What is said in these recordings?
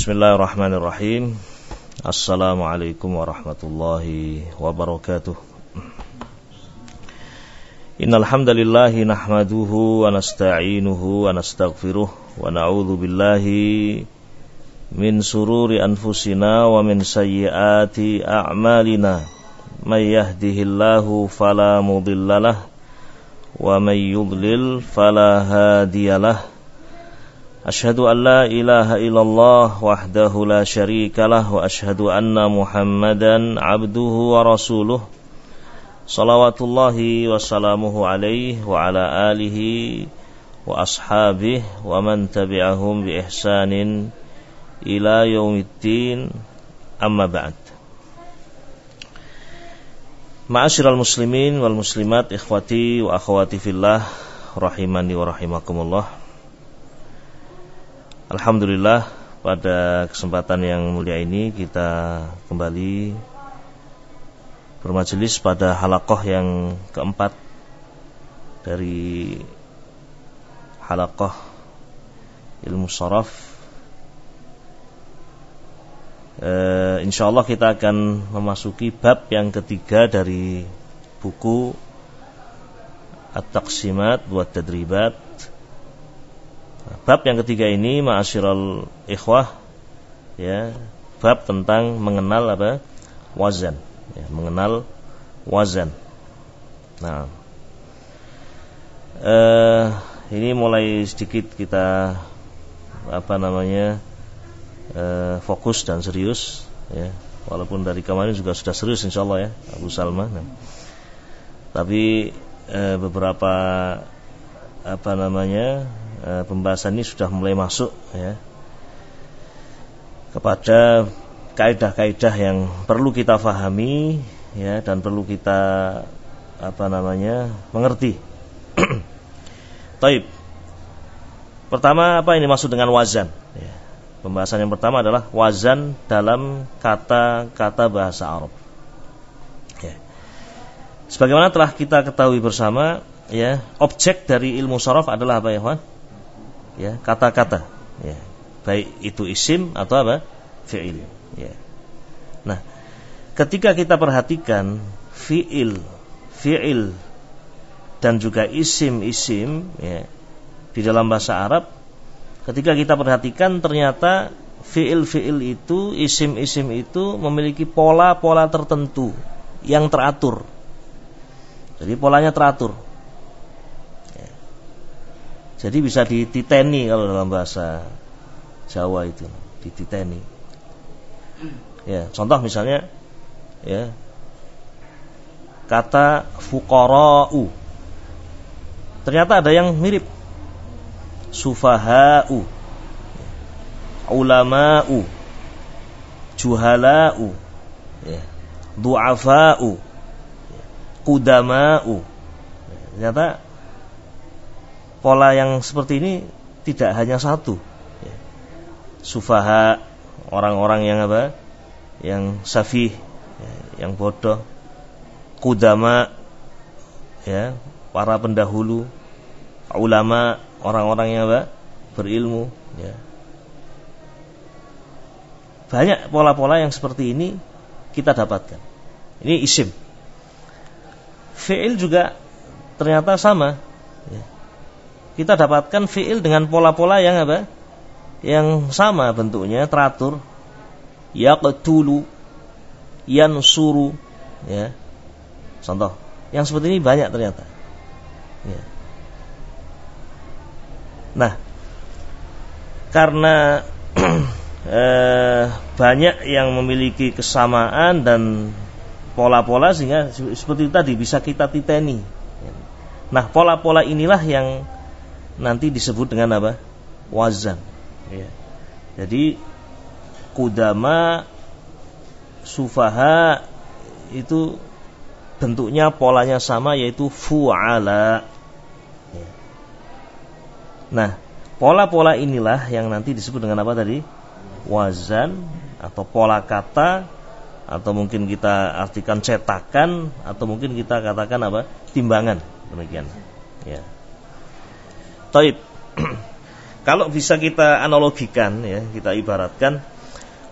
Bismillahirrahmanirrahim. Assalamualaikum warahmatullahi wabarakatuh. Innal hamdalillahi nahmaduhu wa nasta'inuhu wa nastaghfiruh wa na'udzu billahi min sururi anfusina wa min sayyiati a'malina. May yahdihillahu fala mudhillalah wa may yudlil fala hadiyalah. Asyhadu an la ilaha illallah wahdahu la syarikalah wa asyhadu anna Muhammadan abduhu wa rasuluh. Salawatullahi wa salamuhu alaihi wa ala alihi wa ashabihi wa man tabi'ahum bi ihsanin ila yaumiddin, amma ba'd. Ma'asyiral muslimin wal muslimat, ikhwati wa akhwati fillah, rahimani wa rahimakumullah. Alhamdulillah, pada kesempatan yang mulia ini kita kembali bermajelis pada halaqah yang keempat dari halaqah ilmu sharaf. Insyaallah kita akan memasuki bab yang ketiga dari buku At-Taqsimat wa Tadribat. Bab yang ketiga ini, ma'asyiral ikhwah, ya, bab tentang mengenal apa? Wazan, ya, mengenal wazan. Nah, ini mulai sedikit kita fokus dan serius, ya. Walaupun dari kemarin juga sudah serius insyaallah, ya, Abu Salma. Nah, tapi beberapa pembahasan ini sudah mulai masuk, ya, kepada kaidah-kaidah yang perlu kita fahami, ya, dan perlu kita mengerti. Taib. Pertama, apa ini maksud dengan wazan? Ya. Pembahasan yang pertama adalah wazan dalam kata-kata bahasa Arab. Ya. Sebagaimana telah kita ketahui bersama, ya, objek dari ilmu sharaf adalah apa, ya, kawan? Ya, kata-kata, ya, baik itu isim atau apa, fi'il, ya. Nah, ketika kita perhatikan fi'il dan juga isim, ya, di dalam bahasa Arab, ketika kita perhatikan ternyata fi'il itu, isim itu memiliki pola-pola tertentu yang teratur. Jadi polanya teratur. Jadi bisa dititeni kalau dalam bahasa Jawa itu, dititeni. Ya, contoh misalnya, ya, kata fuqara'u. Ternyata ada yang mirip. Sufaha'u, ulama'u, juhala'u, ya, du'afa'u, qudama'u. Ternyata pola yang seperti ini tidak hanya satu, ya. Sufaha, orang-orang yang apa? Yang safih, ya, yang bodoh. Qudama, ya, para pendahulu. Ulama, orang-orang yang apa? Berilmu, ya. Banyak pola-pola yang seperti ini kita dapatkan. Ini isim. Fi'il juga ternyata sama, ya. Kita dapatkan fi'il dengan pola-pola yang apa? Yang sama bentuknya, teratur. Yaqtulu, yansuru, ya. Contoh, yang seperti ini banyak ternyata, ya. Nah, karena banyak yang memiliki kesamaan dan pola-pola, sehingga seperti tadi bisa kita titeni. Nah, pola-pola inilah yang nanti disebut dengan apa? Wazan, ya. Jadi qudama, sufaha itu bentuknya, polanya sama, yaitu fu'ala, ya. Nah, pola-pola inilah yang nanti disebut dengan apa tadi? Wazan, atau pola kata, atau mungkin kita artikan cetakan, atau mungkin kita katakan apa? Timbangan, demikian, ya. Taib. Kalau bisa kita analogikan, ya, kita ibaratkan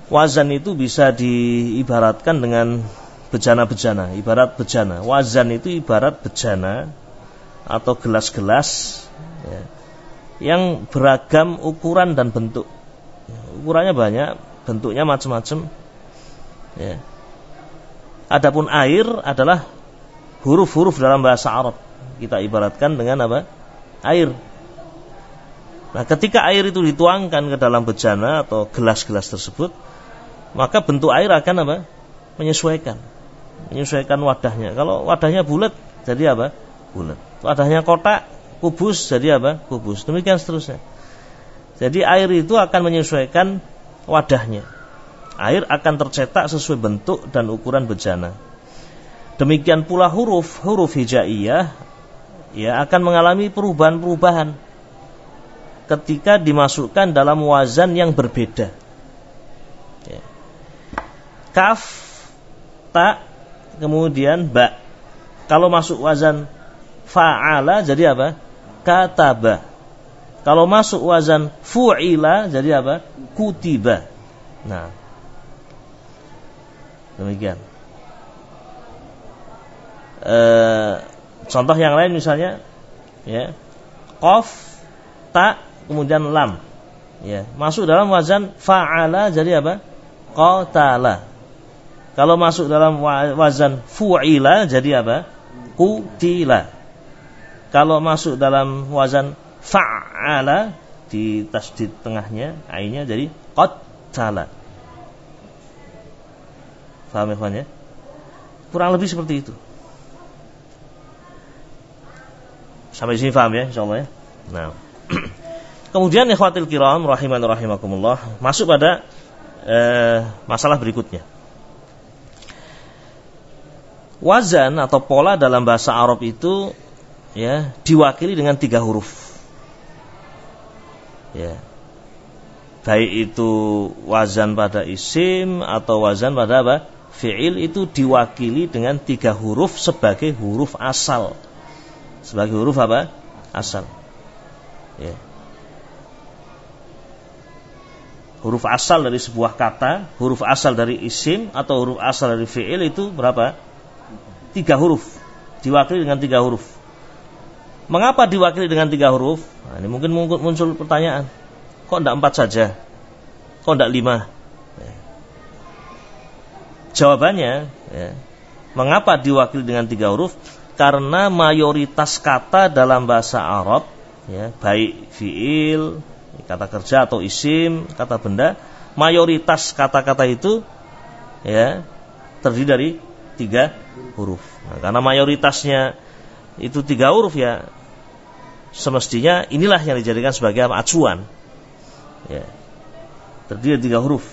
wazan itu bisa diibaratkan dengan bejana-bejana. Ibarat bejana, wazan itu ibarat bejana atau gelas-gelas ya, yang beragam ukuran dan bentuk. Ukurannya banyak, bentuknya macam-macam ya. Adapun air adalah huruf-huruf dalam bahasa Arab. Kita ibaratkan dengan apa? Air. Nah, ketika air itu dituangkan ke dalam bejana atau gelas-gelas tersebut, maka bentuk air akan apa? Menyesuaikan wadahnya. Kalau wadahnya bulat, jadi apa? Bulat. Wadahnya kotak, kubus, jadi apa? Kubus. Demikian seterusnya. Jadi air itu akan menyesuaikan wadahnya. Air akan tercetak sesuai bentuk dan ukuran bejana. Demikian pula huruf hijaiyah ya akan mengalami perubahan-perubahan ketika dimasukkan dalam wazan yang berbeda. Ya. Kaf, ta, kemudian ba. Kalau masuk wazan fa'ala jadi apa? Kataba. Kalau masuk wazan fu'ila jadi apa? Kutiba. Nah, demikian. Contoh yang lain misalnya ya, qaf, ta, kemudian lam ya, masuk dalam wazan fa'ala jadi apa? Qatala. Kalau masuk dalam wazan fu'ila jadi apa? Qutila. Kalau masuk dalam wazan fa'ala di tasdid tengahnya ainnya jadi qatala. Paham ya? Kurang lebih seperti itu. Sampai sini paham ya, insyaallah ya. Nah, kemudian ikhwatil kiram rahiman rahimakumullah, masuk pada masalah berikutnya. Wazan atau pola dalam bahasa Arab itu ya diwakili dengan 3 huruf. Ya. Baik itu wazan pada isim atau wazan pada apa? Fi'il itu diwakili dengan 3 huruf sebagai huruf asal. Sebagai huruf apa? Asal. Ya. Huruf asal dari sebuah kata, huruf asal dari isim atau huruf asal dari fi'il itu berapa? 3 huruf. Diwakili dengan 3 huruf. Mengapa diwakili dengan 3 huruf? Nah, ini mungkin muncul pertanyaan. Kok tidak 4 saja? Kok tidak 5? Ya. Jawabannya, ya, mengapa diwakili dengan 3 huruf? Karena mayoritas kata dalam bahasa Arab, ya, baik fi'il, kata kerja atau isim, kata benda, mayoritas kata-kata itu ya terdiri dari 3 huruf. Nah, karena mayoritasnya itu 3 huruf ya, semestinya inilah yang dijadikan sebagai acuan. Ya, terdiri dari 3 huruf.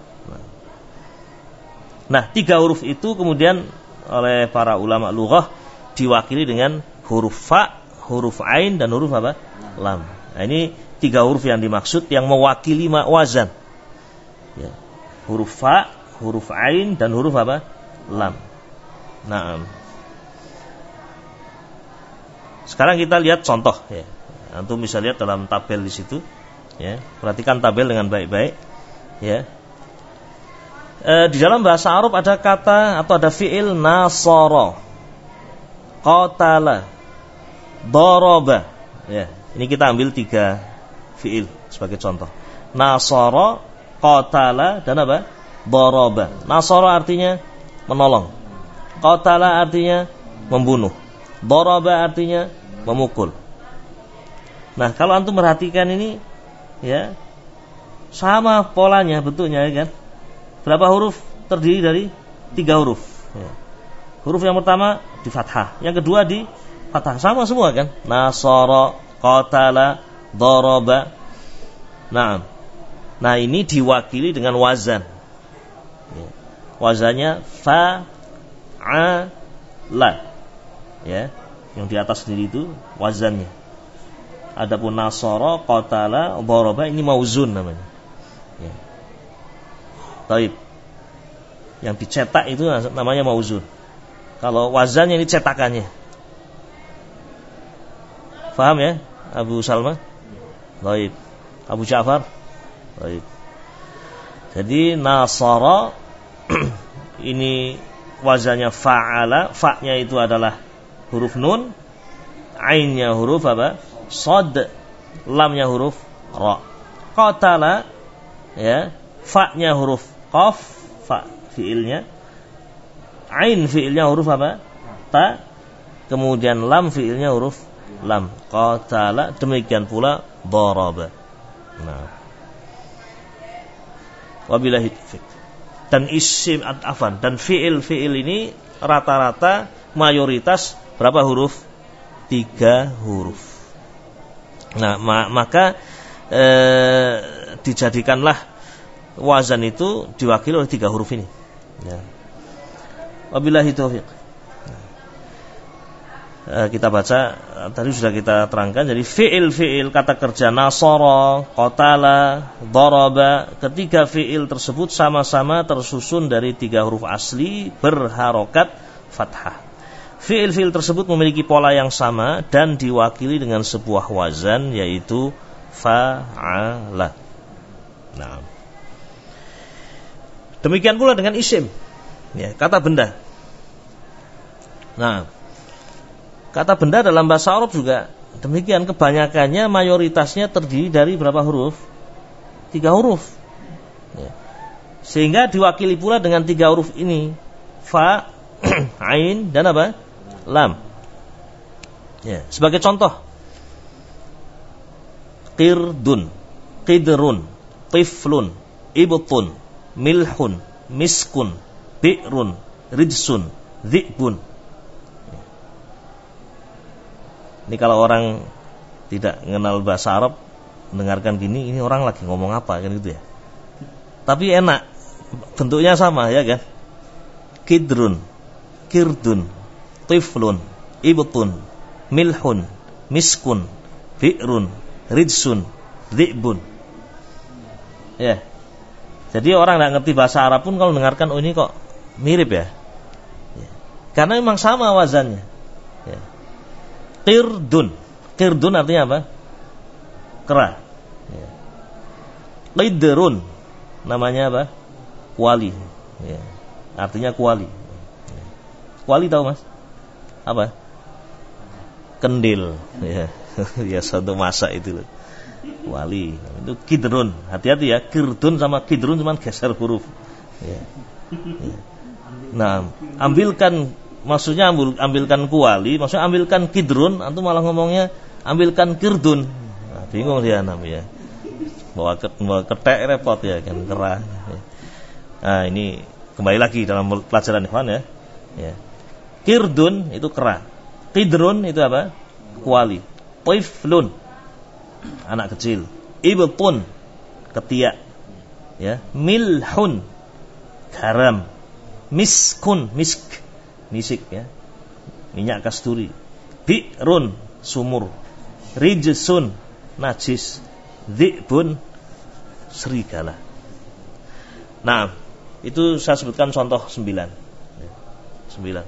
Nah, 3 huruf itu kemudian oleh para ulama lughah diwakili dengan huruf fa, huruf ain dan huruf apa? Lam. Nah, ini 3 huruf yang dimaksud yang mewakili wazan. Ya. Huruf fa, huruf ain dan huruf apa? Lam. Nah, sekarang kita lihat contoh ya. Antum bisa lihat dalam tabel di situ ya. Perhatikan tabel dengan baik-baik ya. Di dalam bahasa Arab ada kata atau ada fi'il nasara, qatala, daraba. Ya, ini kita ambil 3 fi'il sebagai contoh. Nasara, qatala dan apa? Daraba. Nasara artinya menolong. Qatala artinya membunuh. Daraba artinya memukul. Nah, kalau antum perhatikan ini ya, sama polanya, bentuknya ya kan? Berapa huruf? Terdiri dari 3 huruf ya. Huruf yang pertama di fathah, yang kedua di fathah, sama semua kan? Nasara, qatala, daraba. Nah, ini diwakili dengan wazan ya. Wazannya fa'ala ya, yang di atas sendiri itu wazannya. Adapun nasara, qatala, daraba ini mauzun namanya ya. Taib. Yang dicetak itu namanya mauzun. Kalau wazannya ini cetakannya. Faham ya Abu Salma? Taib. Abu Ja'far? Taib. Jadi nasara ini wazannya fa'ala, fa-nya itu adalah huruf nun, ainnya huruf apa? Shad, lamnya huruf ra. Qatala ya, fa-nya huruf qaf, fa fiilnya. Ain fiilnya huruf apa? Ta. Kemudian lam fiilnya huruf lam. Qatala, demikian pula daraba. Nah. Wabillahi taufiq. Dan isim afan dan fiil ini rata-rata mayoritas berapa huruf? 3 huruf. Nah, maka dijadikanlah wazan itu diwakili oleh 3 huruf ini. Ya. Wabillahi taufiq. Kita baca tadi sudah kita terangkan. Jadi fiil kata kerja nasara, qatala, daraba, ketiga fiil tersebut sama-sama tersusun dari 3 huruf asli berharokat fathah. Fiil tersebut memiliki pola yang sama dan diwakili dengan sebuah wazan yaitu fa'ala. Nah, demikian pula dengan isim, ya, kata benda. Nah, kata benda dalam bahasa Arab juga demikian, kebanyakannya mayoritasnya terdiri dari berapa huruf? 3 huruf. Ya. Sehingga diwakili pula dengan 3 huruf ini, fa, ain dan apa? Lam. Ya. Sebagai contoh, qirdun, qidrun, tiflun, ibtun, milhun, miskun, bi'run, rijsun, dhi'bun. Ini kalau orang tidak mengenal bahasa Arab, mendengarkan gini, ini orang lagi ngomong apa kan gitu ya. Tapi enak, bentuknya sama ya kan. Qidrun, qirdun, tiflun, ibtun, milhun, miskun, bi'run, rijsun, dhi'bun. Ya. Jadi orang tidak ngerti bahasa Arab pun kalau mendengarkan, oh ini kok mirip ya. Karena memang sama wazannya. Ya. Qirdun artinya apa? Kera. Ya. Qidrun namanya apa? Kuali. Ya. Artinya kuali. Ya. Kuali tahu Mas? Apa? Kendil. Ya. Ya satu masak itu loh. Kuali. Itu qidrun. Hati-hati ya, qirdun sama qidrun cuma geser huruf. Ya. Ya. Nah, maksudnya ambilkan kuali, maksudnya ambilkan kidrun, antum malah ngomongnya ambilkan kirdun. Nah, bingung dia namanya. Bawa ketek repot ya kan, kera. Nah, ini kembali lagi dalam pelajaran ikhwan ya. Ya. Kirdun itu kera. Kidrun itu apa? Kuali. Tiflun anak kecil. Ibtun ketiak. Ya, milhun garam. Miskun misik ya, minyak kasturi. Bi'run sumur. Rijsun najis. Dhi'bun serigala. Nah, itu saya sebutkan contoh 9. 9.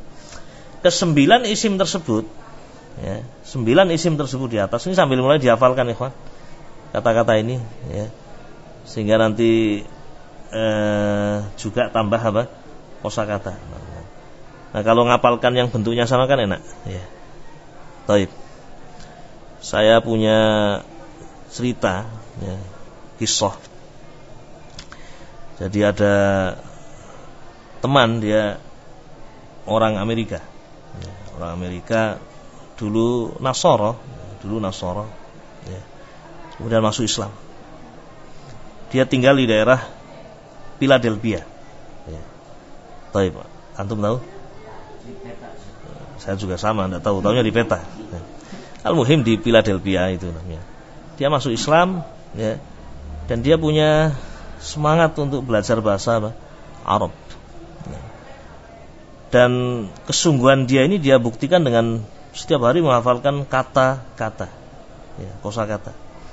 Ke-9 isim tersebut ya, 9 isim tersebut di atas ini sambil mulai dihafalkan ikhwan kata-kata ini ya. Sehingga nanti juga tambah apa? Kosakata. Nah, kalau ngapalkan yang bentuknya sama kan enak ya. Baik. Saya punya cerita ya, kisah. Jadi ada teman, dia orang Amerika ya, orang Amerika dulu Nasara ya. Kemudian masuk Islam. Dia tinggal di daerah Philadelphia ya. Baik, antum tahu? Saya juga sama, enggak tahu, tahunya di peta. Al-muhim di Philadelphia itu namanya. Dia masuk Islam ya, dan dia punya semangat untuk belajar bahasa Arab. Ya. Dan kesungguhan dia ini dia buktikan dengan setiap hari menghafalkan kata-kata, ya, kosakata.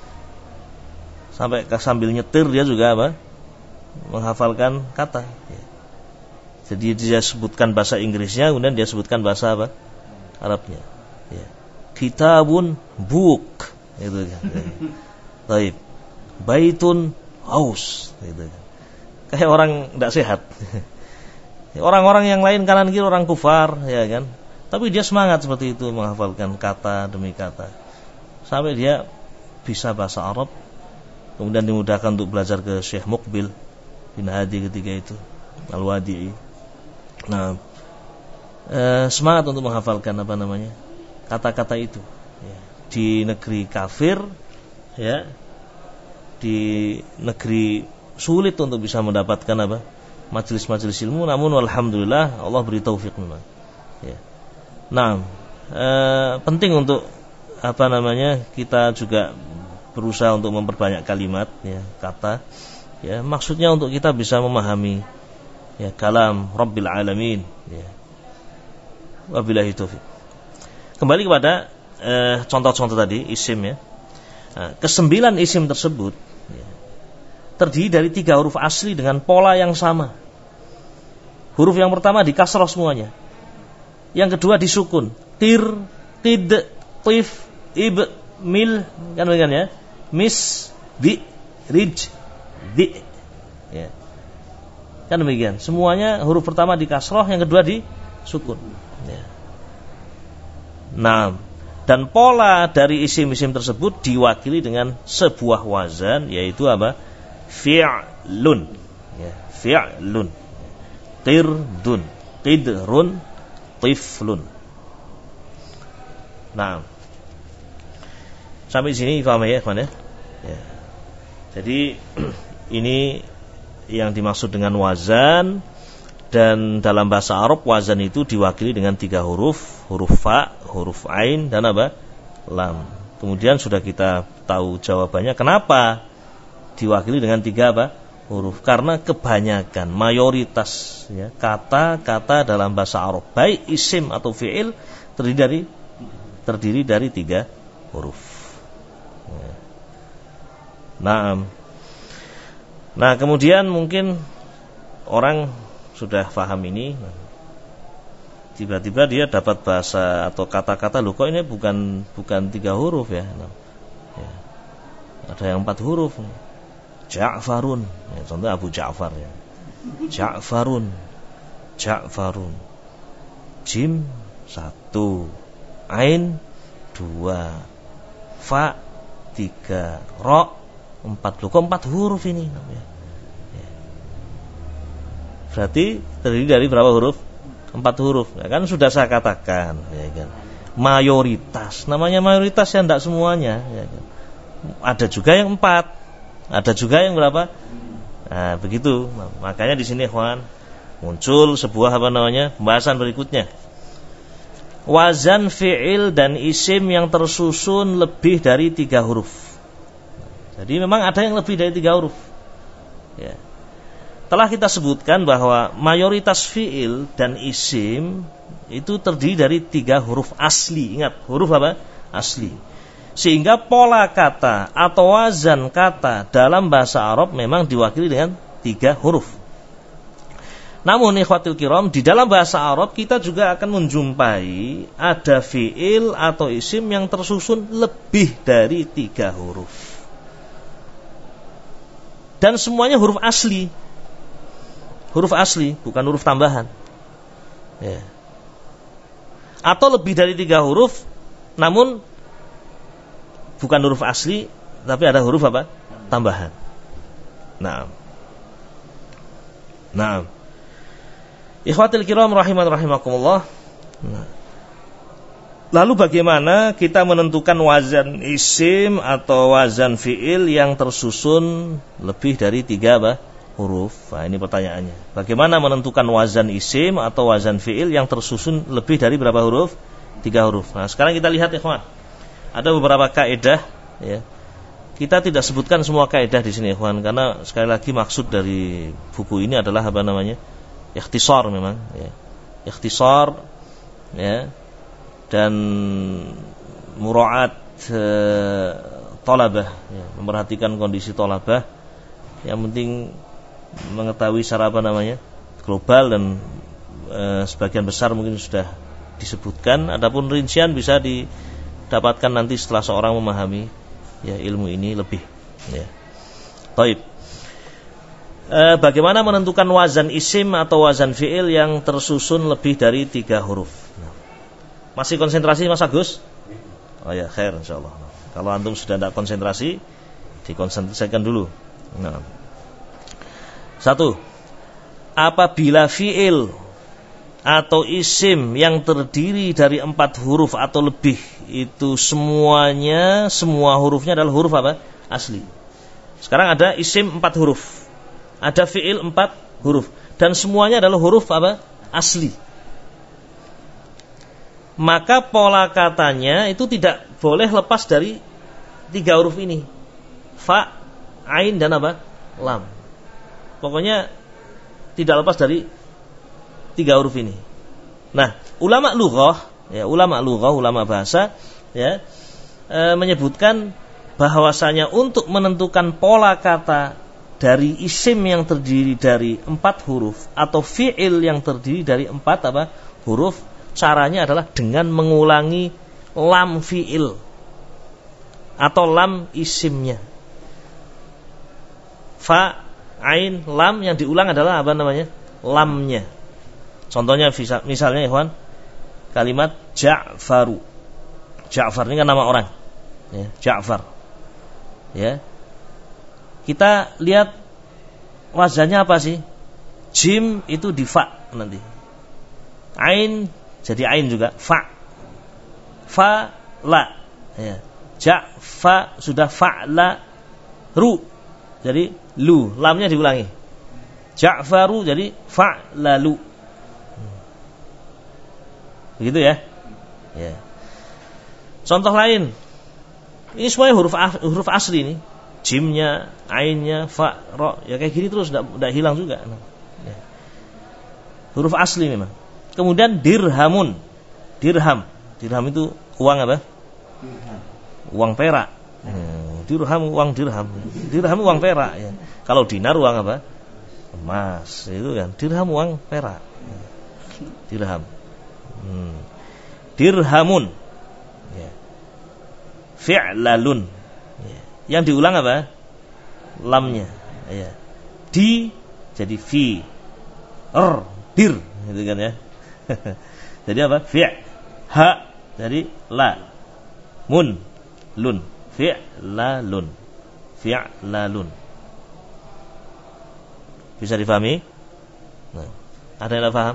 Sambil nyetir dia juga apa? Menghafalkan kata. Ya. Jadi dia sebutkan bahasa Inggrisnya, kemudian dia sebutkan bahasa apa? Arabnya. Ya. Kitabun, book, gitu kan. Ya. Baitun, house, gitu kan. kayak orang tidak sehat. Orang-orang yang lain kanan kiri orang kufar, ya kan? Tapi dia semangat seperti itu menghafalkan kata demi kata. Sampai dia bisa bahasa Arab. Kemudian dimudahkan untuk belajar ke Syekh Muqbil bin Hadi ketika itu, Al-Wadi'i. Nah, semangat untuk menghafalkan kata-kata itu. Ya. Di negeri kafir, ya, di negeri sulit untuk bisa mendapatkan majelis-majelis ilmu, namun alhamdulillah Allah beri taufik memang. Ya. Nah, penting untuk kita juga berusaha untuk memperbanyak kalimat, ya, kata, ya, maksudnya untuk kita bisa memahami, ya, kalam Rabbil Alamin, ya. Wabillahi taufik. Kembali kepada contoh-contoh tadi isim, ya. Nah, ke-9 isim tersebut, ya, terdiri dari 3 huruf asli dengan pola yang sama. Huruf yang pertama di kasroh semuanya, yang kedua disukun, tir, tid, tif, ib, mil, kan begitu ya, mis, bi, rij, di, ya, kan demikian. Semuanya huruf pertama di kasroh, yang kedua di sukun, ya. Nah, dan pola dari isim-isim tersebut diwakili dengan sebuah wazan, yaitu fi'lun, ya, fi'lun, tirdun, tidrun, tiflun. Nah, sampai sini paham ya, kawan, ya? Ya. Jadi ini yang dimaksud dengan wazan, dan dalam bahasa Arab wazan itu diwakili dengan 3 huruf, huruf fa, huruf ain, dan lam. Kemudian sudah kita tahu jawabannya kenapa diwakili dengan 3 huruf, karena kebanyakan, mayoritas, ya, kata-kata dalam bahasa Arab, baik isim atau fi'il, terdiri dari 3 huruf. Ya. Nah, kemudian mungkin orang sudah paham ini, tiba-tiba dia dapat bahasa atau kata-kata, loh kok ini bukan 3 huruf, ya. Nah, ya. Ada yang 4 huruf. Ja'farun, ya, contoh Abu Ja'far, ya. Ja'farun, jim 1, ain 2, fa 3, ro 4. Loh kok 4 huruf ini? Ya. Berarti terdiri dari berapa huruf? 4 huruf, ya, kan sudah saya katakan, ya, kan? Mayoritas, namanya mayoritas, ya, tidak semuanya, ya, kan? Ada juga yang 4, ada juga yang berapa? Nah, begitu. Nah, makanya di sini, ikhwan, muncul sebuah pembahasan berikutnya. Wazan fi'il dan isim yang tersusun lebih dari 3 huruf. Jadi memang ada yang lebih dari 3 huruf. Ya. Telah kita sebutkan bahwa mayoritas fi'il dan isim itu terdiri dari 3 huruf asli. Ingat, huruf asli. Sehingga pola kata atau wazan kata dalam bahasa Arab memang diwakili dengan 3 huruf. Namun ikhwatul kiram, di dalam bahasa Arab kita juga akan menjumpai ada fi'il atau isim yang tersusun lebih dari 3 huruf. Dan semuanya huruf asli. Huruf asli, bukan huruf tambahan, ya. Atau lebih dari 3 huruf, namun bukan huruf asli, tapi ada huruf tambahan. Nah, ikhwatul kiram rahimakumullah. Nah, lalu bagaimana kita menentukan wazan isim atau wazan fi'il yang tersusun lebih dari 3 huruf? Nah, ini pertanyaannya. Bagaimana menentukan wazan isim atau wazan fi'il yang tersusun lebih dari berapa huruf? 3 huruf. Nah, sekarang kita lihat, ikhwan. Ada beberapa kaidah, ya. Kita tidak sebutkan semua kaidah di sini, ikhwan, karena sekali lagi maksud dari buku ini adalah ikhtisar memang, ya. Ikhtisar, ya. Dan mura'at thalabah, ya. Memperhatikan kondisi thalabah. Yang penting mengetahui secara global, dan sebagian besar mungkin sudah disebutkan. Adapun rincian bisa didapatkan nanti setelah seorang memahami, ya, ilmu ini lebih, ya. Baik. bagaimana menentukan wazan isim atau wazan fi'il yang tersusun lebih dari 3 huruf. Masih konsentrasi Mas Agus? Oh ya, khair insyaallah. Kalau antum sudah tidak konsentrasi, dikonsentrasikan dulu. Nah. 1. Apabila fi'il atau isim yang terdiri dari 4 huruf atau lebih, itu semua hurufnya adalah huruf apa? Asli. Sekarang ada isim 4 huruf, ada fi'il 4 huruf, dan semuanya adalah huruf apa? Asli. Maka pola katanya itu tidak boleh lepas dari 3 huruf ini, fa, ain, dan apa? Lam. Pokoknya tidak lepas dari 3 huruf ini. Nah, ulama lughah, ulama bahasa, ya, menyebutkan bahwasanya untuk menentukan pola kata dari isim yang terdiri dari 4 huruf atau fi'il yang terdiri dari 4 apa? Huruf, caranya adalah dengan mengulangi lam fi'il atau lam isimnya. Fa, ain, lam, yang diulang adalah apa namanya? Lamnya. Contohnya misalnya ikhwan, kalimat Ja'faru. Ja'far ini kan nama orang, ya, Ja'far. Ya. Kita lihat wazannya apa sih? Jim itu di fa nanti. Ain jadi ain juga, fa. Fa, la. Ya. Ja'fa sudah fa, la, ru. Jadi lu, lamnya diulangi. Ja'faru jadi fa, la, lu. Begitu ya? Ya. Contoh lain. Ini semuanya huruf asli ini. Jimnya, ainnya, fa, ro, ya kayak gini terus, enggak hilang juga. Ya. Huruf asli memang. Kemudian dirhamun. Dirham itu uang apa? Uang perak. Dirham uang dirham. Dirham uang perak ya. Kalau dinar uang apa? Emas. Itu kan. Dirham uang perak. Dirham. Dirhamun, ya. Fi'lalun, ya. Yang diulang apa? Lamnya, ya. Di jadi fi, dir, gitu kan ya. Jadi apa? Ha jadi la, mun, lun, fi'lalun. Bisa difahami? Nah, ada yang tak paham?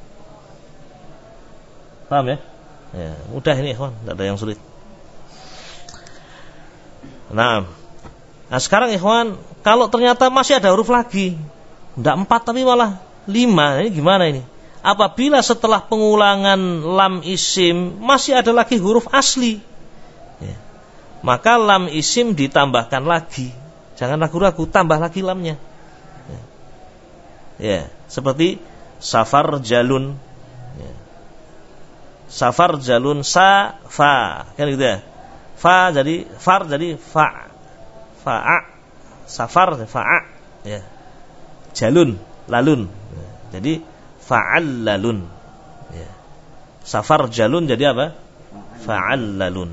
Paham ya? Ya, mudah ini ikhwan, tidak ada yang sulit. Nah, sekarang ikhwan, kalau ternyata masih ada huruf lagi, tidak 4 tapi malah 5, ini gimana ini? Apabila setelah pengulangan lam isim masih ada lagi huruf asli, ya, maka lam isim ditambahkan lagi. Jangan ragu-ragu, tambah lagi lamnya. Ya, seperti safar jalun. Safar jalun sa fa, kan gitu ya. Fa jadi far jadi fa. Fa'a. Safar fa'a, ya. Jalun lalun. Ya. Jadi fa'al lalun. Ya. Safar jalun jadi apa? Fa'al lalun.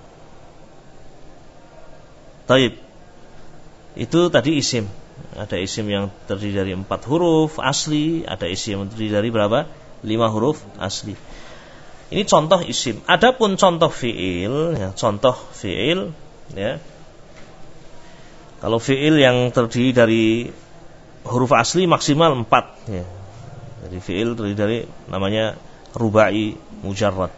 Taib. Itu tadi isim. Ada isim yang terdiri dari 4 huruf asli, ada isim yang terdiri dari berapa? 5 huruf asli. Ini contoh isim. Adapun contoh fi'il, ya, ya. Kalau fi'il yang terdiri dari huruf asli maksimal 4, ya. Jadi fi'il terdiri dari namanya rubai mujarrad.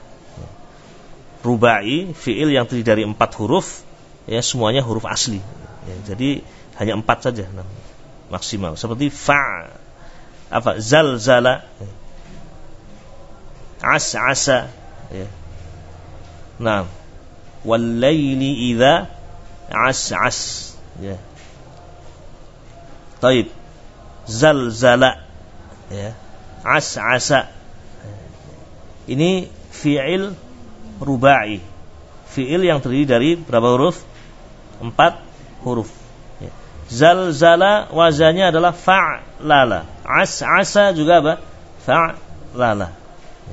Rubai fi'il yang terdiri dari 4 huruf, ya, semuanya huruf asli. Ya, jadi hanya 4 saja maksimal. Seperti zalzala. As'asa, ya. Nah, wal-laili idza as'as, ya. Taib. Zalzala, ya. As'asa. Ini fi'il rubai. Fi'il yang terdiri dari berapa huruf? 4 huruf. Ya. Zalzala wazannya adalah fa'lala. As'asa juga apa? Fa'lala.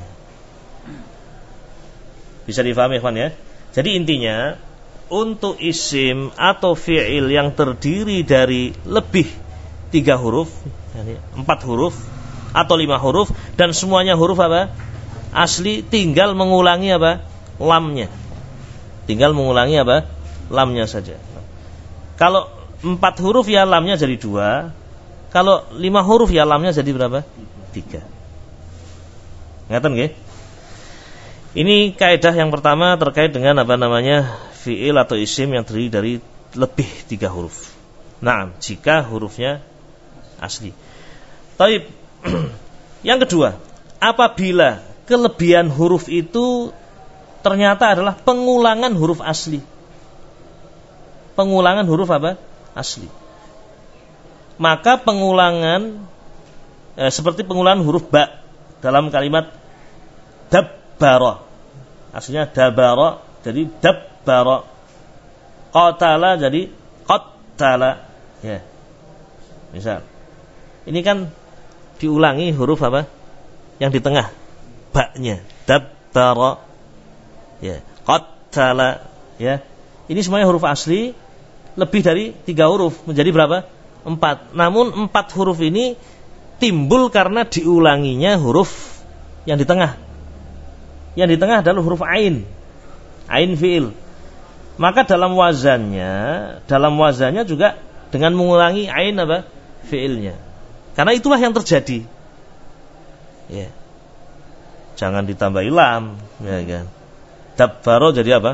Bisa difahami ikhwan ya. Jadi intinya untuk isim atau fi'il yang terdiri dari lebih 3 huruf, 4 huruf atau 5 huruf, dan semuanya huruf apa? Asli, tinggal mengulangi apa? Lamnya. Tinggal mengulangi apa? Lamnya saja. Kalau 4 huruf ya lamnya jadi 2. Kalau 5 huruf ya lamnya jadi berapa? 3. Ngeten nggih? Ini kaidah yang pertama terkait dengan apa namanya? Fi'il atau isim yang terdiri dari lebih 3 huruf. Nah, jika hurufnya asli. Taib. Yang kedua, apabila kelebihan huruf itu ternyata adalah pengulangan huruf asli. Pengulangan huruf apa? Asli. Maka pengulangan seperti pengulangan huruf ba dalam kalimat dabbara. Aslinya dabara jadi dabbara. Qatala jadi qattala. Ya. Misal. Ini kan diulangi huruf apa? Yang di tengah. Ba-nya. Dabbara. Ya. Qattala. Ya. Ini semuanya huruf asli lebih dari 3 huruf. Menjadi berapa? 4. Namun 4 huruf ini timbul karena diulanginya huruf yang di tengah. Yang di tengah adalah huruf ain. Ain fi'il. Maka dalam wazannya juga dengan mengulangi ain apa? Fi'ilnya. Karena itulah yang terjadi. Ya. Jangan ditambahi lam, ya kan. Dabbaro jadi apa?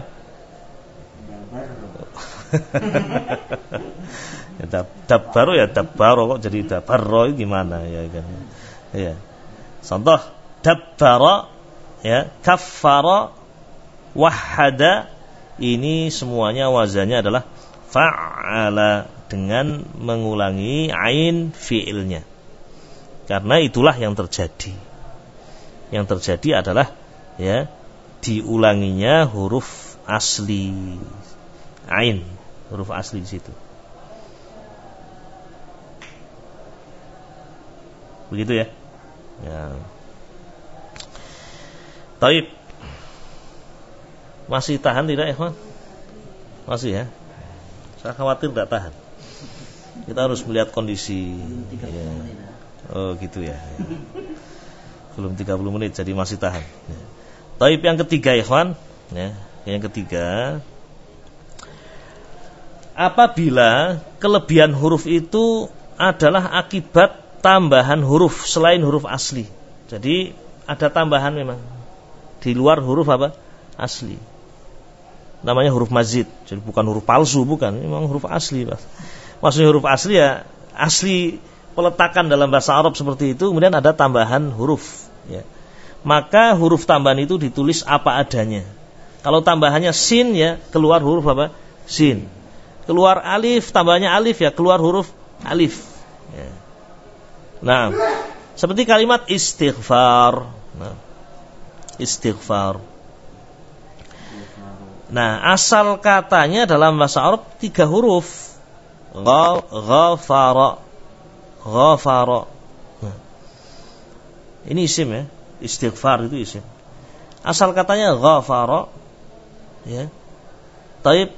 Dabbaro ya dabbaro, kok jadi dabbaro gimana ya kan. Ya. Contoh dabbara ya, kaffara, wahada, ini semuanya wazannya adalah fa'ala dengan mengulangi ain fi'ilnya. Karena itulah yang terjadi. Yang terjadi adalah ya diulanginya huruf asli. Ain, huruf asli di situ. Begitu ya. Ya. Taib. Masih tahan tidak, ikhwan? Masih ya. Saya khawatir tidak tahan. Kita harus melihat kondisi. Ya. Oh gitu ya. Belum 30 menit jadi masih tahan. Ya. Taib yang ketiga, ikhwan. Ya. Yang ketiga, apabila kelebihan huruf itu adalah akibat tambahan huruf selain huruf asli. Jadi ada tambahan memang di luar huruf apa? Asli. Namanya huruf mazid. Jadi bukan huruf palsu, bukan. Memang huruf asli, Mas. Maksudnya huruf asli ya asli peletakan dalam bahasa Arab seperti itu, kemudian ada tambahan huruf ya. Maka huruf tambahan itu ditulis apa adanya. Kalau tambahannya sin ya keluar huruf apa? Sin. Keluar alif, tambahnya alif ya keluar huruf alif ya. Nah, seperti kalimat istighfar. Nah, istighfar. Nah, asal katanya dalam bahasa Arab 3 huruf. Ghafara. Ghafara. Nah, ini isim ya. Istighfar itu isim. Asal katanya ghafara ya. Taib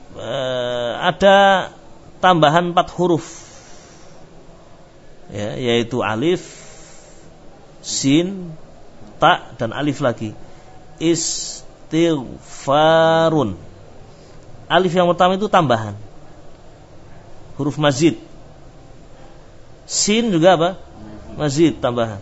ada tambahan 4 huruf. Ya, yaitu alif, sin, ta dan alif lagi. Istighfarun. Alif yang pertama itu tambahan. Huruf mazid. Sin juga apa? Mazid, tambahan.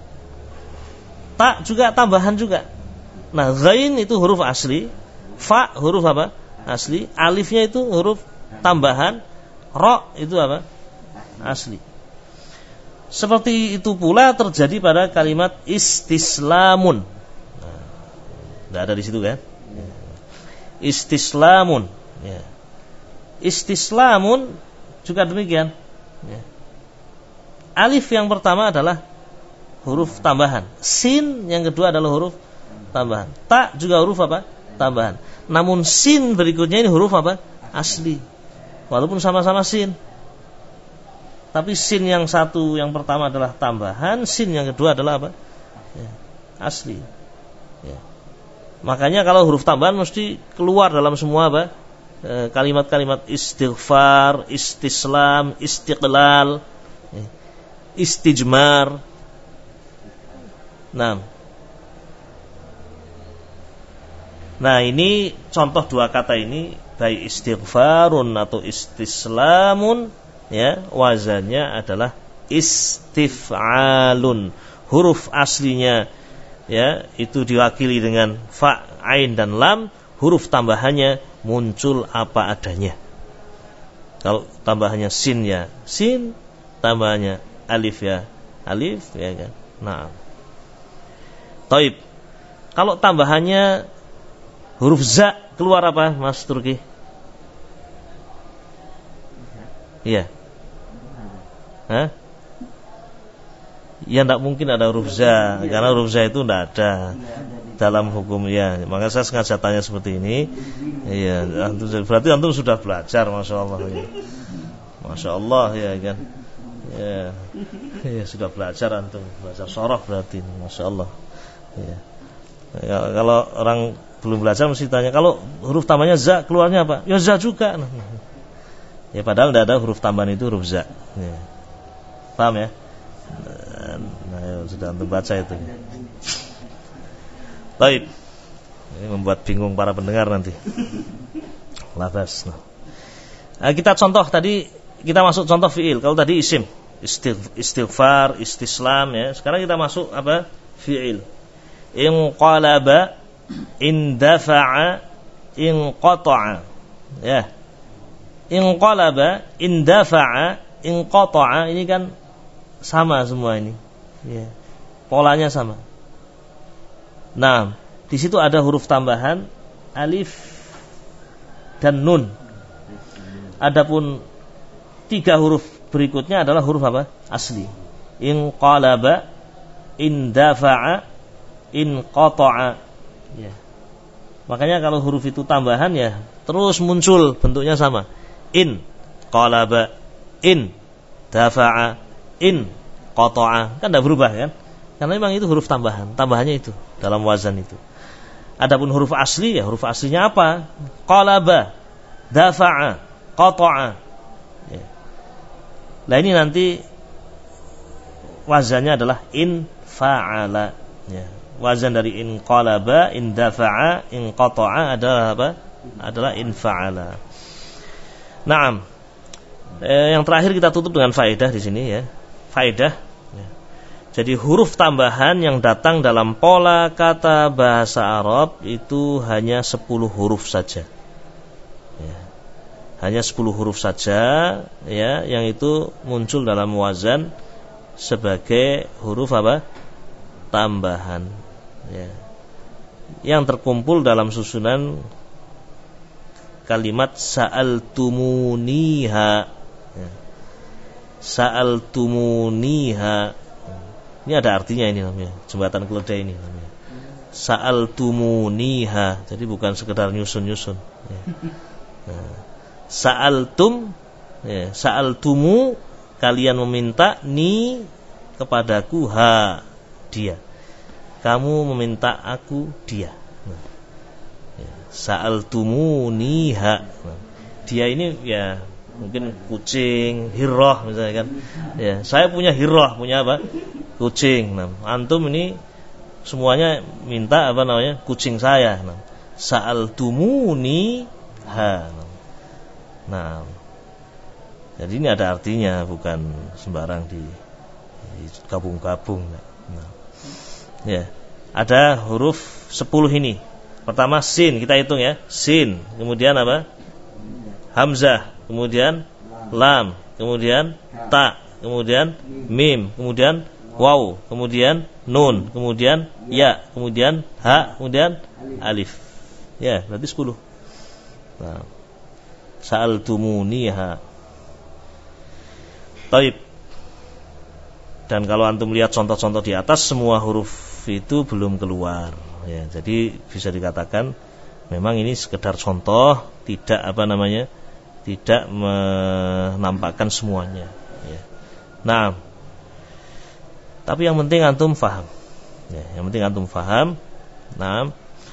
Ta juga tambahan juga. Nah, ghain itu huruf asli. Fa huruf apa? Asli. Alifnya itu huruf tambahan. Ra itu apa? Asli. Seperti itu pula terjadi pada kalimat istislamun. Nah, tidak ada di situ kan? Istislamun. Ya. Istislamun juga demikian. Ya. Alif yang pertama adalah huruf tambahan. Sin yang kedua adalah huruf tambahan. Ta juga huruf apa? Tambahan. Namun sin berikutnya ini huruf apa? Asli. Walaupun sama-sama sin. Tapi sin yang satu yang pertama adalah tambahan, sin yang kedua adalah apa? Ya, asli. Ya. Makanya kalau huruf tambahan mesti keluar dalam semua apa? Kalimat-kalimat istighfar, istislam, istiqlal. Istijmar. Nah, ini contoh dua kata ini, baik istighfarun atau istislamun, ya, wazannya adalah istif'alun. Huruf aslinya, ya, itu diwakili dengan fa, ain dan lam, huruf tambahannya muncul apa adanya. Kalau tambahannya sin, ya sin, tambahannya alif, ya alif, ya kan. Nah, taib. Kalau tambahannya huruf za, keluar apa, Mas Turki? Iya. Hah? Ya tidak mungkin ada huruf za, karena huruf za itu tidak ada dalam hukum, ya. Maka saya sengaja tanya seperti ini. Iya, berarti antum sudah belajar, masya Allah. Ya. Masya Allah, ya kan. Ya, sudah belajar antum, belajar soroh berarti, masya Allah. Ya. Ya, kalau orang belum belajar mesti tanya, kalau huruf tambahnya za, keluarnya apa? Ya za juga. Ya, padahal tidak ada huruf tambahan itu huruf za. Ya. Paham ya? Nah, ya, sudah antum baca itu. Baik. Ini membuat bingung para pendengar nanti. Labas. Nah, kita contoh tadi, kita masuk contoh fiil. Kalau tadi isim, istighfar, istislam, ya. Sekarang kita masuk apa? Fiil. Inqalaba, indafa'a, inqata'a. Ya. Inqalaba, indafa'a, inqata'a, ini kan sama semua ini. Ya. Polanya sama. Nah, di situ ada huruf tambahan alif dan nun. Adapun 3 huruf berikutnya adalah huruf apa? Asli. Inqalaba, indafa'a, inqata'a. Ya. Makanya kalau huruf itu tambahan, ya terus muncul bentuknya sama. In qalaba, in dafa'a, in qata'a. Kan tidak berubah kan? Karena memang itu huruf tambahan. Tambahannya itu dalam wazan itu. Adapun huruf asli, ya huruf aslinya apa? Qalaba, dafa'a, qata'a. Ya. Nah, ini nanti wazannya adalah in fa'ala. Ya. Wazan dari in qalaba, in dafa'a, in qata'a adalah apa? Adalah in fa'ala. Naam. Yang terakhir kita tutup dengan faedah di sini, ya. Faedah. Ya. Jadi huruf tambahan yang datang dalam pola kata bahasa Arab itu hanya 10 huruf saja. Ya. Hanya 10 huruf saja, ya, yang itu muncul dalam wazan sebagai huruf apa? Tambahan. Ya. Yang terkumpul dalam susunan kalimat sa'altumuniha. Ya. Sa'altumuniha. Ini ada artinya, ini namanya jembatan keledai ini namanya. Sa'altumuniha. Jadi bukan sekedar nyusun-nyusun. Ya. Nah. Sa'altum, ya, sa'altumu, kalian meminta, ni, kepadaku, ha, dia. Kamu meminta aku, dia. Nah. Ya. Sa'altumuniha. Nah. Dia ini, ya, mungkin kucing, hirrah misalnya kan. Ya, saya punya hirrah, punya apa? Kucing. Nah, antum ini semuanya minta apa namanya? Kucing saya. Nah, sa'altumuniha. Nah, jadi ini ada artinya, bukan sembarang digabung-gabung. Nah, ya, ada huruf 10 ini. Pertama sin, kita hitung ya. Sin, kemudian apa? Hamzah, kemudian lam, kemudian ta, kemudian mim, kemudian waw, kemudian nun, kemudian ya, kemudian ha, kemudian alif. Ya, berarti 10. Nah, sa'altumuniha. Taib. Dan kalau antum lihat contoh-contoh di atas, semua huruf itu belum keluar. Ya, jadi bisa dikatakan memang ini sekedar contoh, tidak apa namanya, tidak menampakkan semuanya. Ya. Nah, tapi yang penting antum faham. Ya, yang penting antum faham. Nah,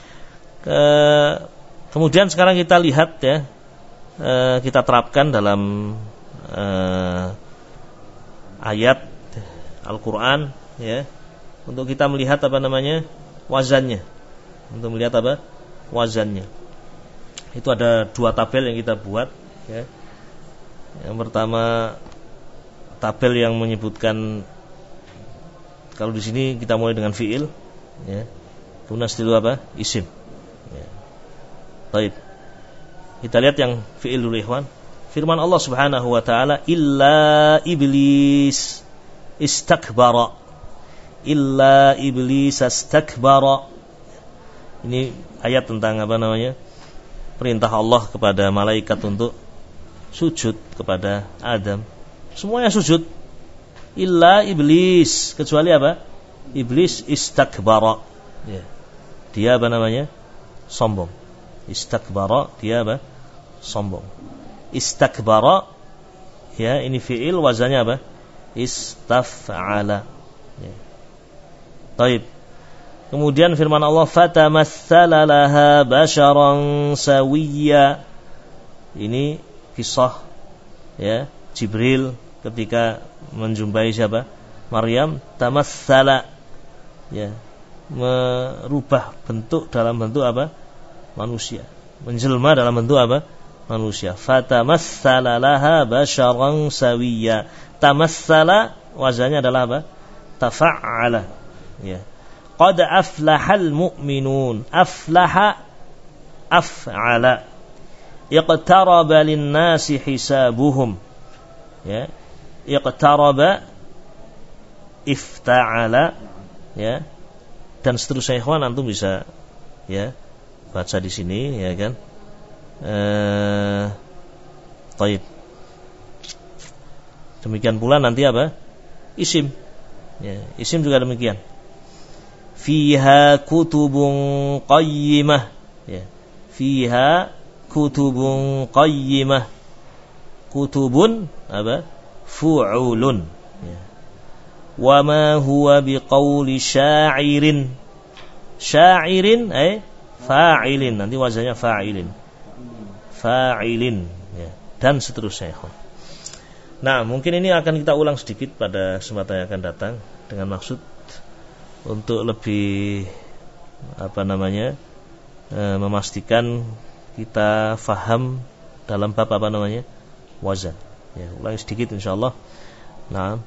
kemudian sekarang kita lihat, ya, kita terapkan dalam ayat Al-Qur'an ya, untuk kita melihat wazannya. Untuk melihat wazannya. Itu ada 2 tabel yang kita buat ya. Yang pertama tabel yang menyebutkan, kalau di sini kita mulai dengan fiil ya. Kemudian setelah isim. Ya. Baik. Kita lihat yang fiil dulu ikhwan. Firman Allah Subhanahu wa taala, illa iblis istakbara. Illa iblis istakbara. Ini ayat tentang perintah Allah kepada malaikat untuk sujud kepada Adam. Semuanya sujud. Illa iblis, kecuali iblis istakbara. Ya. Dia sombong. Istakbara, dia sombong. Istakbara ya, ini fi'il, wazannya istaf'ala. Ya. Taib. Kemudian firman Allah, fatamassala laha basharan sawiyya. Ini kisah ya, Jibril ketika menjumpai siapa? Maryam, tamassala ya, merubah bentuk dalam bentuk manusia, menjelma dalam bentuk manusia. Fatamassala laha basharan sawiyya. Tamassala wazannya adalah tafa'ala ya. Qad aflahal mu'minun. Aflaha af'ala. Iqtaraba lin-nasi hisabuhum. Ya. Iqtaraba ifta'ala ya. Dan seterusnya ikhwan, antum bisa ya baca di sini ya kan. Baik. Demikian pula nanti isim. Ya, isim juga demikian. Fiha kutubun qayyimah ya. Fiha kutubun qayyimah. Kutubun fu'ulun ya. Wa ma huwa biqauli sya'irin. Sya'irin fa'ilin, nanti wazannya fa'ilin. Fa'ilin ya. Dan seterusnya. Nah, mungkin ini akan kita ulang sedikit pada kesempatan yang akan datang, dengan maksud untuk lebih memastikan kita faham dalam bab wazan. Ya, ulangi sedikit insyaallah. Nah,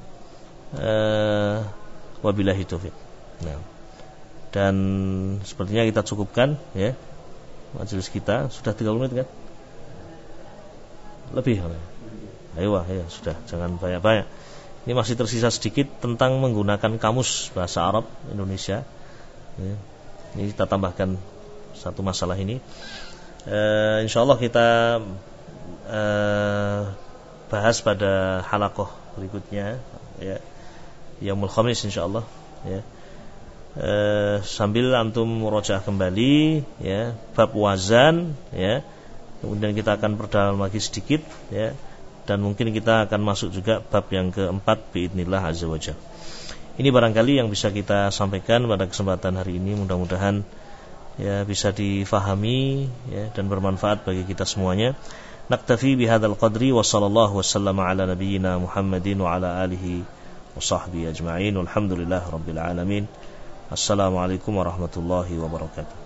wabillahi taufik. Nah, dan sepertinya kita cukupkan ya majelis kita, sudah 30 menit kan? Lebih. Ayo sudah, jangan banyak-banyak. Ini masih tersisa sedikit tentang menggunakan kamus bahasa Arab Indonesia ya. Ini kita tambahkan satu masalah ini. InsyaAllah kita bahas pada halaqah berikutnya ya, Yaumul Khamis insyaallah ya. Sambil antum murojaah kembali ya bab wazan ya. Kemudian kita akan perdalam lagi sedikit ya. Dan mungkin kita akan masuk juga bab yang keempat biidznillah azza wajalla. Ini barangkali yang bisa kita sampaikan pada kesempatan hari ini, mudah-mudahan ya bisa difahami ya, dan bermanfaat bagi kita semuanya. Naktafi bihadzal qadri wa sallallahu wasallama ala nabiyyina Muhammadin wa ala alihi wa sahbihi ajma'in. Walhamdulillahirabbil alamin. Assalamualaikum warahmatullahi wabarakatuh.